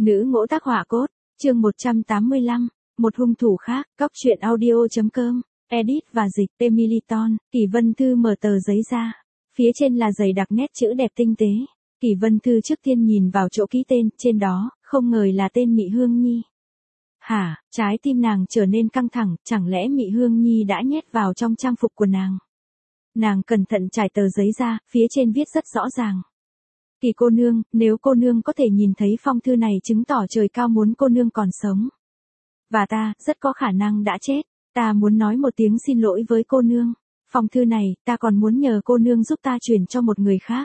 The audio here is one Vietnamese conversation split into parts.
Nữ ngỗ tác họa cốt, chương 185, một hung thủ khác, Cóc truyện audio.com, edit và dịch, Emiliton, Kỳ Vân Thư mở tờ giấy ra. Phía trên là dày đặc nét chữ đẹp tinh tế. Kỳ Vân Thư trước tiên nhìn vào chỗ ký tên, trên đó, không ngờ là tên Mị Hương Nhi. Hả, trái tim nàng trở nên căng thẳng, chẳng lẽ Mị Hương Nhi đã nhét vào trong trang phục của nàng? Nàng cẩn thận trải tờ giấy ra, phía trên viết rất rõ ràng. Kỳ cô nương, nếu cô nương có thể nhìn thấy phong thư này chứng tỏ trời cao muốn cô nương còn sống. Và ta, rất có khả năng đã chết. Ta muốn nói một tiếng xin lỗi với cô nương. Phong thư này, ta còn muốn nhờ cô nương giúp ta chuyển cho một người khác.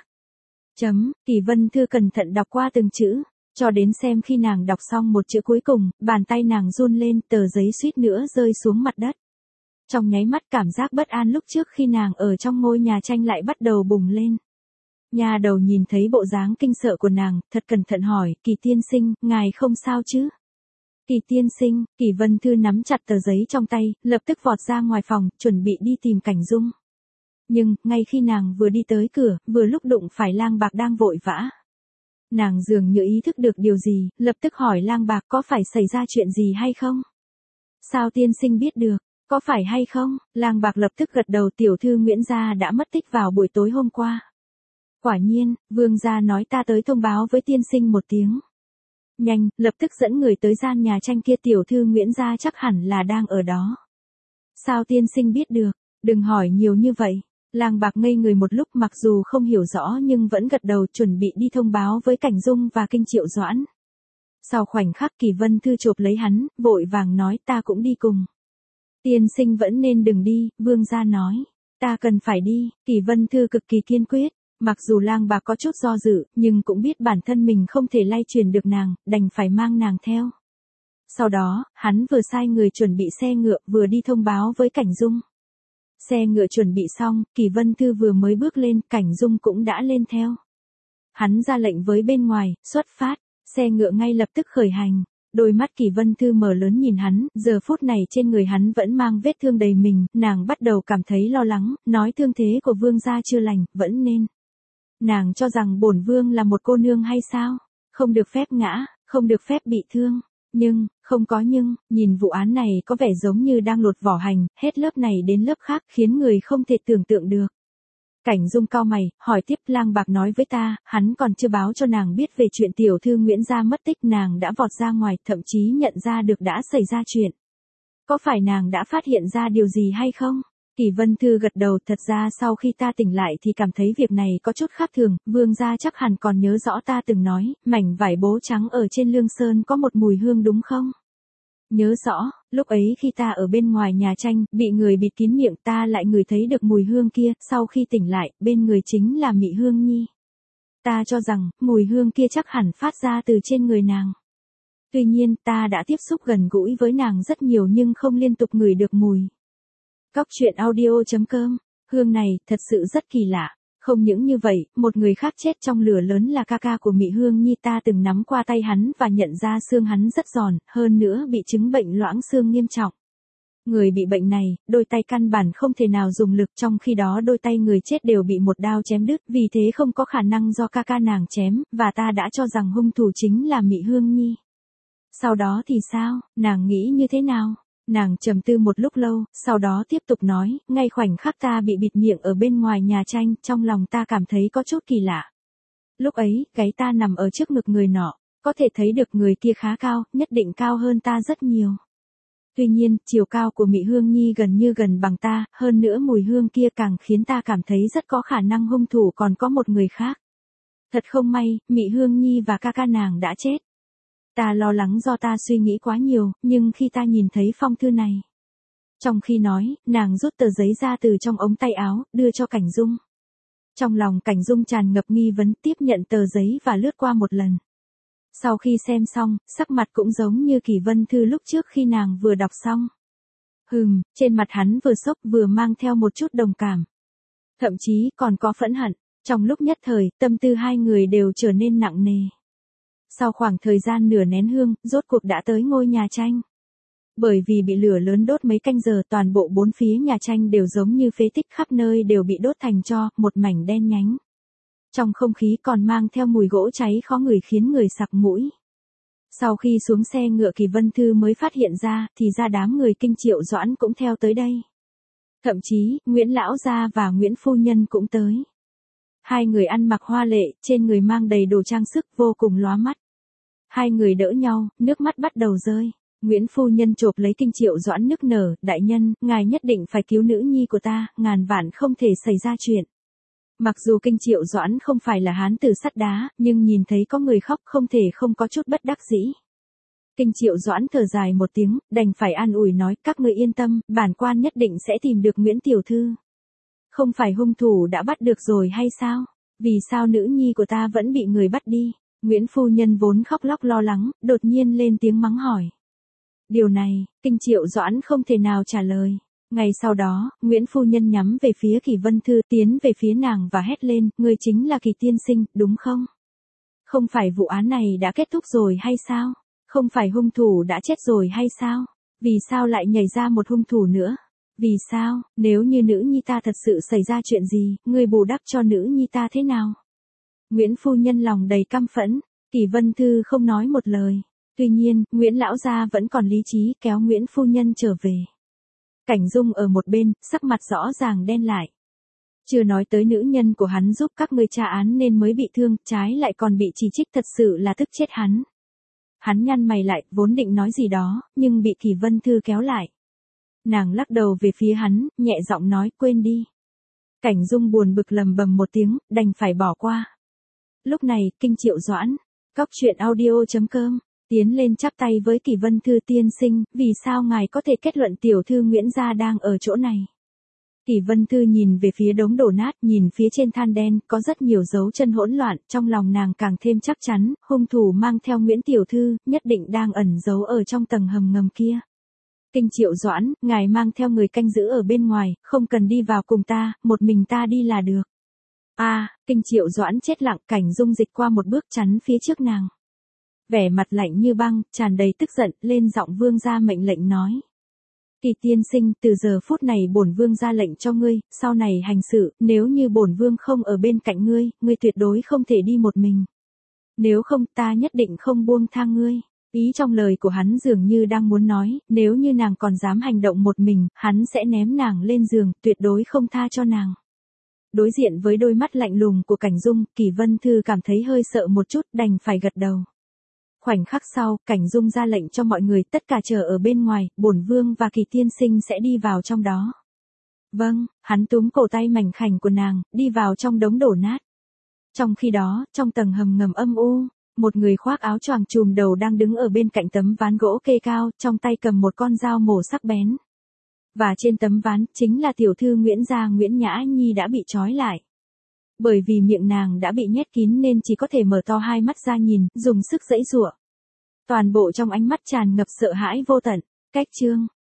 Kỳ Vân Thư cẩn thận đọc qua từng chữ, cho đến xem khi nàng đọc xong một chữ cuối cùng, bàn tay nàng run lên, tờ giấy suýt nữa rơi xuống mặt đất. Trong nháy mắt cảm giác bất an lúc trước khi nàng ở trong ngôi nhà tranh lại bắt đầu bùng lên. Nhà đầu nhìn thấy bộ dáng kinh sợ của nàng, thật cẩn thận hỏi, Kỳ tiên sinh, ngài không sao chứ? Kỳ tiên sinh, Kỳ Vân Thư nắm chặt tờ giấy trong tay, lập tức vọt ra ngoài phòng, chuẩn bị đi tìm Cảnh Dung. Nhưng, ngay khi nàng vừa đi tới cửa, vừa lúc đụng phải Lang Bạc đang vội vã. Nàng dường như ý thức được điều gì, lập tức hỏi Lang Bạc có phải xảy ra chuyện gì hay không? Sao tiên sinh biết được, có phải hay không? Lang Bạc lập tức gật đầu, tiểu thư Nguyễn Gia đã mất tích vào buổi tối hôm qua. Quả nhiên, Vương gia nói ta tới thông báo với tiên sinh một tiếng. Nhanh, lập tức dẫn người tới gian nhà tranh kia, tiểu thư Nguyễn Gia chắc hẳn là đang ở đó. Sao tiên sinh biết được? Đừng hỏi nhiều như vậy. Lang Bạc ngây người một lúc, mặc dù không hiểu rõ nhưng vẫn gật đầu, chuẩn bị đi thông báo với Cảnh Dung và Kinh Triệu Doãn. Sau khoảnh khắc Kỳ Vân Thư chộp lấy hắn, vội vàng nói ta cũng đi cùng. Tiên sinh vẫn nên đừng đi, Vương gia nói. Ta cần phải đi, Kỳ Vân Thư cực kỳ kiên quyết. Mặc dù Lang Bạc có chút do dự, nhưng cũng biết bản thân mình không thể lay truyền được nàng, đành phải mang nàng theo. Sau đó, hắn vừa sai người chuẩn bị xe ngựa, vừa đi thông báo với Cảnh Dung. Xe ngựa chuẩn bị xong, Kỳ Vân Thư vừa mới bước lên, Cảnh Dung cũng đã lên theo. Hắn ra lệnh với bên ngoài, xuất phát, xe ngựa ngay lập tức khởi hành. Đôi mắt Kỳ Vân Thư mở lớn nhìn hắn, giờ phút này trên người hắn vẫn mang vết thương đầy mình, nàng bắt đầu cảm thấy lo lắng, nói thương thế của vương gia chưa lành, vẫn nên. Nàng cho rằng bổn vương là một cô nương hay sao? Không được phép ngã, không được phép bị thương. Nhưng, không có nhưng, nhìn vụ án này có vẻ giống như đang lột vỏ hành, hết lớp này đến lớp khác, khiến người không thể tưởng tượng được. Cảnh Dung cau mày, hỏi tiếp, Lang Bạc nói với ta, hắn còn chưa báo cho nàng biết về chuyện tiểu thư Nguyễn Gia mất tích, nàng đã vọt ra ngoài, thậm chí nhận ra được đã xảy ra chuyện. Có phải nàng đã phát hiện ra điều gì hay không? Kỳ Vân Thư gật đầu, thật ra sau khi ta tỉnh lại thì cảm thấy việc này có chút khác thường, vương gia chắc hẳn còn nhớ rõ ta từng nói, mảnh vải bố trắng ở trên Lương Sơn có một mùi hương đúng không? Nhớ rõ, lúc ấy khi ta ở bên ngoài nhà tranh, bị người bịt kín miệng, ta lại ngửi thấy được mùi hương kia, sau khi tỉnh lại, bên người chính là Mị Hương Nhi. Ta cho rằng, mùi hương kia chắc hẳn phát ra từ trên người nàng. Tuy nhiên, ta đã tiếp xúc gần gũi với nàng rất nhiều nhưng không liên tục ngửi được mùi. Cóc truyện audio.com, hương này, thật sự rất kỳ lạ. Không những như vậy, một người khác chết trong lửa lớn là ca ca của Mị Hương Nhi, ta từng nắm qua tay hắn và nhận ra xương hắn rất giòn, hơn nữa bị chứng bệnh loãng xương nghiêm trọng. Người bị bệnh này, đôi tay căn bản không thể nào dùng lực, trong khi đó đôi tay người chết đều bị một đao chém đứt, vì thế không có khả năng do ca ca nàng chém, và ta đã cho rằng hung thủ chính là Mị Hương Nhi. Sau đó thì sao, nàng nghĩ như thế nào? Nàng trầm tư một lúc lâu, sau đó tiếp tục nói, ngay khoảnh khắc ta bị bịt miệng ở bên ngoài nhà tranh, trong lòng ta cảm thấy có chút kỳ lạ. Lúc ấy, gáy ta nằm ở trước ngực người nọ, có thể thấy được người kia khá cao, nhất định cao hơn ta rất nhiều. Tuy nhiên, chiều cao của Mị Hương Nhi gần như gần bằng ta, hơn nữa mùi hương kia càng khiến ta cảm thấy rất có khả năng hung thủ còn có một người khác. Thật không may, Mị Hương Nhi và ca ca nàng đã chết. Ta lo lắng do ta suy nghĩ quá nhiều, nhưng khi ta nhìn thấy phong thư này. Trong khi nói, nàng rút tờ giấy ra từ trong ống tay áo, đưa cho Cảnh Dung. Trong lòng Cảnh Dung tràn ngập nghi vấn, tiếp nhận tờ giấy và lướt qua một lần. Sau khi xem xong, sắc mặt cũng giống như Kỳ Vân Thư lúc trước khi nàng vừa đọc xong. Trên mặt hắn vừa sốc vừa mang theo một chút đồng cảm. Thậm chí còn có phẫn hận, trong lúc nhất thời, tâm tư hai người đều trở nên nặng nề. Sau khoảng thời gian nửa nén hương, rốt cuộc đã tới ngôi nhà tranh. Bởi vì bị lửa lớn đốt mấy canh giờ, toàn bộ bốn phía nhà tranh đều giống như phế tích, khắp nơi đều bị đốt thành tro, một mảnh đen nhánh. Trong không khí còn mang theo mùi gỗ cháy khó ngửi khiến người sặc mũi. Sau khi xuống xe ngựa Kỳ Vân Thư mới phát hiện ra, thì ra đám người Kinh Triệu Doãn cũng theo tới đây. Thậm chí, Nguyễn Lão Gia và Nguyễn Phu Nhân cũng tới. Hai người ăn mặc hoa lệ, trên người mang đầy đồ trang sức vô cùng lóa mắt. Hai người đỡ nhau, nước mắt bắt đầu rơi. Nguyễn Phu Nhân chộp lấy Kinh Triệu Doãn nức nở, đại nhân, ngài nhất định phải cứu nữ nhi của ta, ngàn vạn không thể xảy ra chuyện. Mặc dù Kinh Triệu Doãn không phải là hán tử sắt đá, nhưng nhìn thấy có người khóc không thể không có chút bất đắc dĩ. Kinh Triệu Doãn thở dài một tiếng, đành phải an ủi nói, các ngươi yên tâm, bản quan nhất định sẽ tìm được Nguyễn Tiểu Thư. Không phải hung thủ đã bắt được rồi hay sao? Vì sao nữ nhi của ta vẫn bị người bắt đi? Nguyễn Phu Nhân vốn khóc lóc lo lắng, đột nhiên lên tiếng mắng hỏi. Điều này, Kinh Triệu Doãn không thể nào trả lời. Ngày sau đó, Nguyễn Phu Nhân nhắm về phía Kỳ Vân Thư, tiến về phía nàng và hét lên, ngươi chính là Kỳ tiên sinh, đúng không? Không phải vụ án này đã kết thúc rồi hay sao? Không phải hung thủ đã chết rồi hay sao? Vì sao lại nhảy ra một hung thủ nữa? Vì sao, nếu như nữ nhi ta thật sự xảy ra chuyện gì, ngươi bù đắp cho nữ nhi ta thế nào? Nguyễn Phu Nhân lòng đầy căm phẫn, Kỳ Vân Thư không nói một lời. Tuy nhiên, Nguyễn Lão Gia vẫn còn lý trí kéo Nguyễn Phu Nhân trở về. Cảnh Dung ở một bên, sắc mặt rõ ràng đen lại. Chưa nói tới nữ nhân của hắn giúp các ngươi tra án nên mới bị thương, trái lại còn bị chỉ trích, thật sự là tức chết hắn. Hắn nhăn mày lại, vốn định nói gì đó, nhưng bị Kỳ Vân Thư kéo lại. Nàng lắc đầu về phía hắn, nhẹ giọng nói, quên đi. Cảnh Dung buồn bực lầm bầm một tiếng, đành phải bỏ qua. Lúc này, Kinh Triệu Doãn, coctruyện.audio.com, tiến lên chắp tay với Kỳ Vân Thư tiên sinh, vì sao ngài có thể kết luận tiểu thư Nguyễn gia đang ở chỗ này? Kỳ Vân Thư nhìn về phía đống đổ nát, nhìn phía trên than đen, có rất nhiều dấu chân hỗn loạn, trong lòng nàng càng thêm chắc chắn, hung thủ mang theo Nguyễn tiểu thư, nhất định đang ẩn giấu ở trong tầng hầm ngầm kia. Kinh Triệu Doãn, ngài mang theo người canh giữ ở bên ngoài, không cần đi vào cùng ta, một mình ta đi là được. Kinh Triệu Doãn chết lặng, Cảnh Dung dịch qua một bước chắn phía trước nàng. Vẻ mặt lạnh như băng, tràn đầy tức giận, lên giọng vương gia mệnh lệnh nói. Kỳ tiên sinh, từ giờ phút này bổn vương ra lệnh cho ngươi, sau này hành sự, nếu như bổn vương không ở bên cạnh ngươi, ngươi tuyệt đối không thể đi một mình. Nếu không, ta nhất định không buông tha ngươi. Ý trong lời của hắn dường như đang muốn nói, nếu như nàng còn dám hành động một mình, hắn sẽ ném nàng lên giường, tuyệt đối không tha cho nàng. Đối diện với đôi mắt lạnh lùng của Cảnh Dung, Kỳ Vân Thư cảm thấy hơi sợ một chút, đành phải gật đầu. Khoảnh khắc sau, Cảnh Dung ra lệnh cho mọi người tất cả chờ ở bên ngoài, bổn vương và Kỳ tiên sinh sẽ đi vào trong đó. Vâng, hắn túm cổ tay mảnh khảnh của nàng, đi vào trong đống đổ nát. Trong khi đó, trong tầng hầm ngầm âm u, một người khoác áo choàng trùm đầu đang đứng ở bên cạnh tấm ván gỗ kê cao, trong tay cầm một con dao mổ sắc bén. Và trên tấm ván, chính là tiểu thư Nguyễn gia Nguyễn Nhã Nhi đã bị trói lại. Bởi vì miệng nàng đã bị nhét kín nên chỉ có thể mở to hai mắt ra nhìn, dùng sức giãy giụa. Toàn bộ trong ánh mắt tràn ngập sợ hãi vô tận. Cách chương